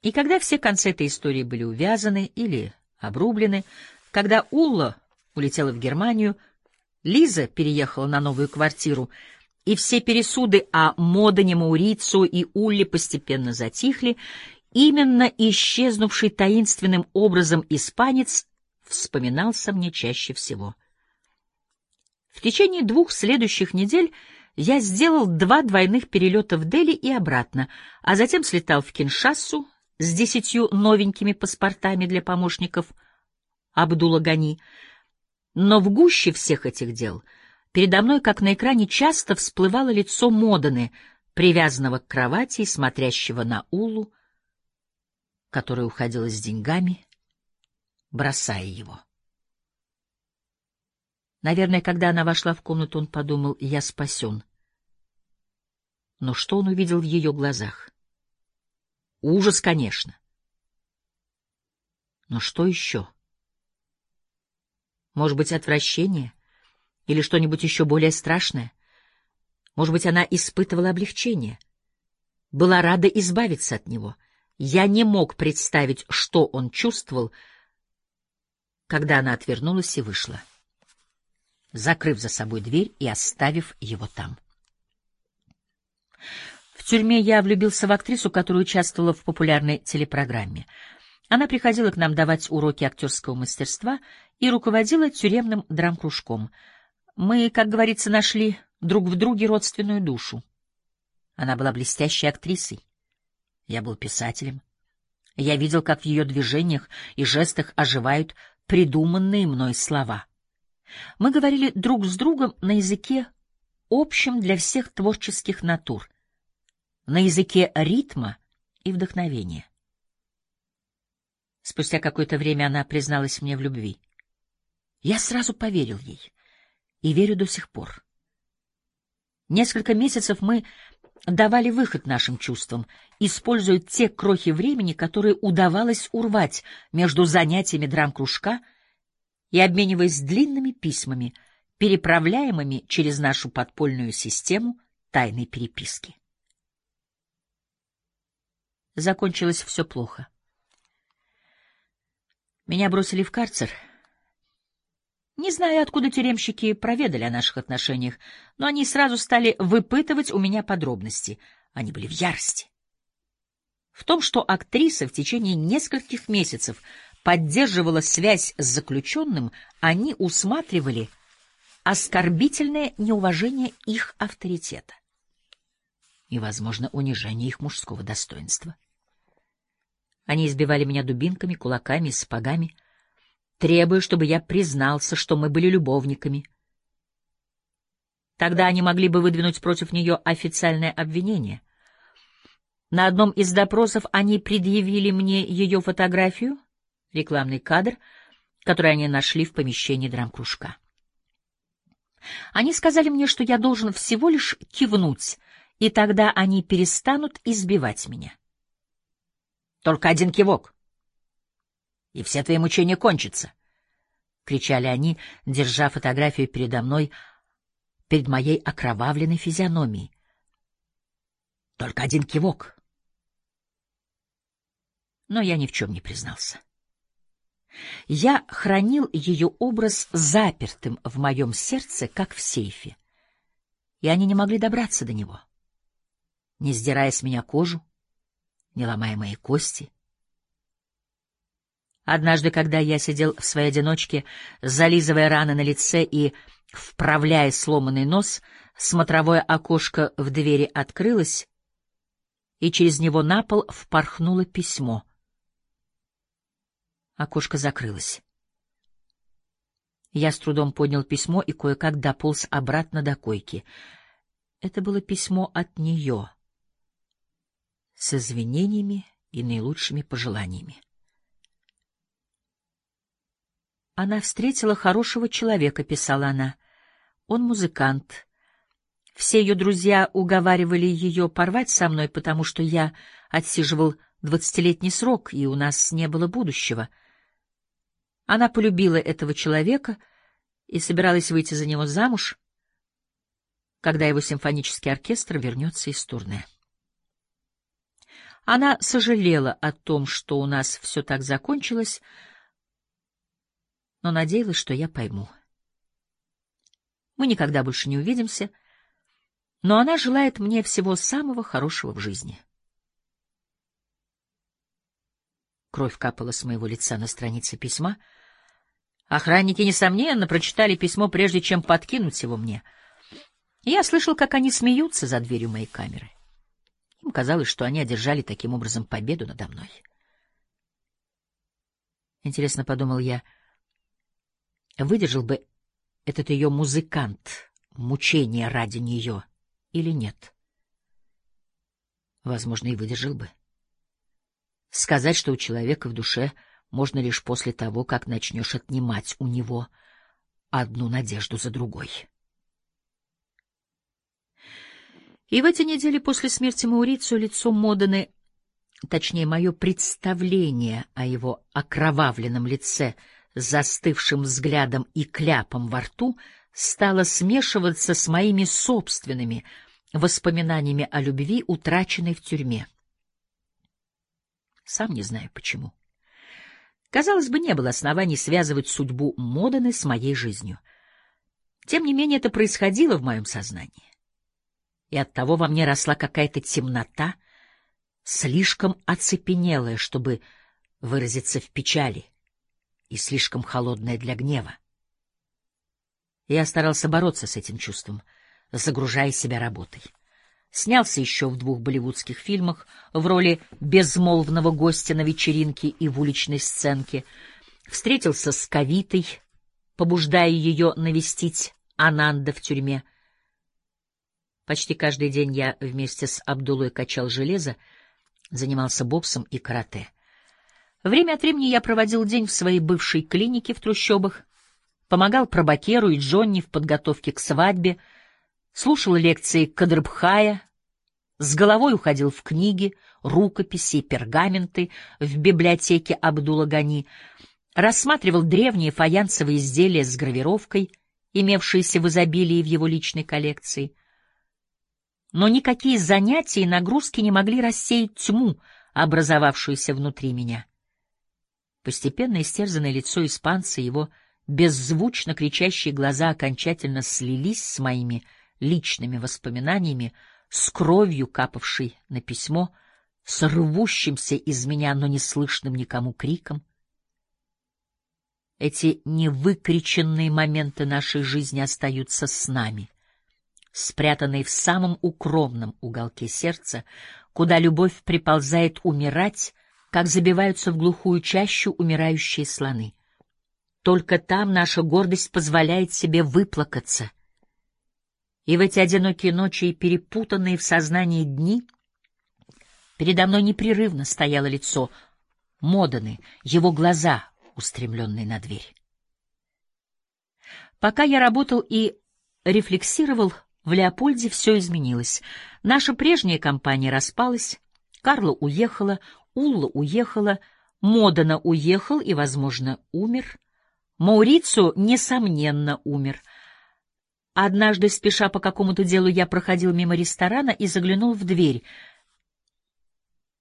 И когда все концы этой истории были увязаны или обрублены, когда Улла улетела в Германию, Лиза переехала на новую квартиру, и все пересуды о Модене, Маурицу и Улле постепенно затихли, именно исчезнувший таинственным образом испанец вспоминался мне чаще всего. В течение 2 следующих недель я сделал 2 двойных перелета в Дели и обратно, а затем слетал в Киншассу с 10 новенькими паспортами для помощников Абдула Гани. Но в гуще всех этих дел передо мной, как на экране, часто всплывало лицо Модены, привязанного к кровати и смотрящего на Уллу, которая уходила с деньгами, бросая его. Наверное, когда она вошла в комнату, он подумал: я спасен. Но что он увидел в ее глазах? Ужас, конечно. Но что еще? Может быть, отвращение? Или что-нибудь еще более страшное? Может быть, она испытывала облегчение? Была рада избавиться от него? Я не мог представить, что он чувствовал, когда она отвернулась и вышла, закрыв за собой дверь и оставив его там. В тюрьме я влюбился в актрису, которая участвовала в популярной телепрограмме. Она приходила к нам давать уроки актерского мастерства и руководила тюремным драм-кружком. Мы, как говорится, нашли друг в друге родственную душу. Она была блестящей актрисой. Я был писателем. Я видел, как в ее движениях и жестах оживают придуманные мной слова. Мы говорили друг с другом на языке, общем для всех творческих натур, на языке ритма и вдохновения. Спустя какое-то время она призналась мне в любви. Я сразу поверил ей и верю до сих пор. Несколько месяцев мы давали выход нашим чувствам, используя те крохи времени, которые удавалось урвать между занятиями драм-кружка и обмениваясь длинными письмами, переправляемыми через нашу подпольную систему тайной переписки. Закончилось все плохо. Меня бросили в карцер. Не знаю, откуда тюремщики проведали о наших отношениях, но они сразу стали выпытывать у меня подробности. Они были в ярости. В том, что актриса в течение нескольких месяцев поддерживала связь с заключенным, они усматривали оскорбительное неуважение их авторитета и, возможно, унижение их мужского достоинства. Они избивали меня дубинками, кулаками и сапогами, требуя, чтобы я признался, что мы были любовниками. Тогда они могли бы выдвинуть против нее официальное обвинение. На одном из допросов они предъявили мне ее фотографию, рекламный кадр, который они нашли в помещении драм-кружка. Они сказали мне, что я должен всего лишь кивнуть, и тогда они перестанут избивать меня. Только один кивок, и все твои мучения кончатся, — кричали они, держа фотографию передо мной, перед моей окровавленной физиономией. Только один кивок. Но я ни в чем не признался. Я хранил ее образ запертым в моем сердце, как в сейфе, и они не могли добраться до него, не сдирая с меня кожу, не ломая мои кости. Однажды, когда я сидел в своей одиночке, зализывая раны на лице и вправляя сломанный нос, смотровое окошко в двери открылось, и через него на пол впорхнуло письмо. Окошко закрылось. Я с трудом поднял письмо и кое-как дополз обратно до койки. Это было письмо от нее, с извинениями и наилучшими пожеланиями. Она встретила хорошего человека, писала она. Он музыкант. Все ее друзья уговаривали ее порвать со мной, потому что я отсиживал 20-летний срок, и у нас не было будущего. Она полюбила этого человека и собиралась выйти за него замуж, когда его симфонический оркестр вернется из турне. Она сожалела о том, что у нас все так закончилось, но надеялась, что я пойму. Мы никогда больше не увидимся, но она желает мне всего самого хорошего в жизни. Кровь капала с моего лица на странице письма. Охранники, несомненно, прочитали письмо, прежде чем подкинуть его мне. Я слышал, как они смеются за дверью моей камеры. Им казалось, что они одержали таким образом победу надо мной. Интересно, подумал я, выдержал бы этот ее музыкант мучения ради нее или нет? Возможно, и выдержал бы. Сказать, что у человека в душе можно лишь после того, как начнешь отнимать у него одну надежду за другой. И в эти недели после смерти Маурицио лицо Модены, точнее, мое представление о его окровавленном лице с застывшим взглядом и кляпом во рту, стало смешиваться с моими собственными воспоминаниями о любви, утраченной в тюрьме. Сам не знаю почему. Казалось бы, не было оснований связывать судьбу Модены с моей жизнью. Тем не менее, это происходило в моем сознании. И оттого во мне росла какая-то темнота, слишком оцепенелая, чтобы выразиться в печали, и слишком холодная для гнева. Я старался бороться с этим чувством, загружая себя работой. Снялся еще в 2 болливудских фильмах в роли безмолвного гостя на вечеринке и в уличной сценке. Встретился с Кавитой, побуждая ее навестить Ананда в тюрьме. Почти каждый день я вместе с Абдулой качал железо, занимался боксом и карате. Время от времени я проводил день в своей бывшей клинике в трущобах, помогал Прабакеру и Джонни в подготовке к свадьбе, слушал лекции Кадрбхая, с головой уходил в книги, рукописи и пергаменты в библиотеке Абдула Гани, рассматривал древние фаянсовые изделия с гравировкой, имевшиеся в изобилии в его личной коллекции. Но никакие занятия и нагрузки не могли рассеять тьму, образовавшуюся внутри меня. Постепенно истерзанное лицо испанца, его беззвучно кричащие глаза окончательно слились с моими личными воспоминаниями, с кровью, капавшей на письмо, с рвущимся из меня, но не слышным никому криком. Эти невыкриченные моменты нашей жизни остаются с нами, спрятанные в самом укромном уголке сердца, куда любовь приползает умирать, как забиваются в глухую чащу умирающие слоны. Только там наша гордость позволяет себе выплакаться. И в эти одинокие ночи и перепутанные в сознании дни передо мной непрерывно стояло лицо Модены, его глаза, устремленные на дверь. Пока я работал и рефлексировал, в Леопольде все изменилось. Наша прежняя компания распалась, Карла уехала, Улла уехала, Модена уехал и, возможно, умер. Маурицио, несомненно, умер. Однажды, спеша по какому-то делу, я проходил мимо ресторана и заглянул в дверь.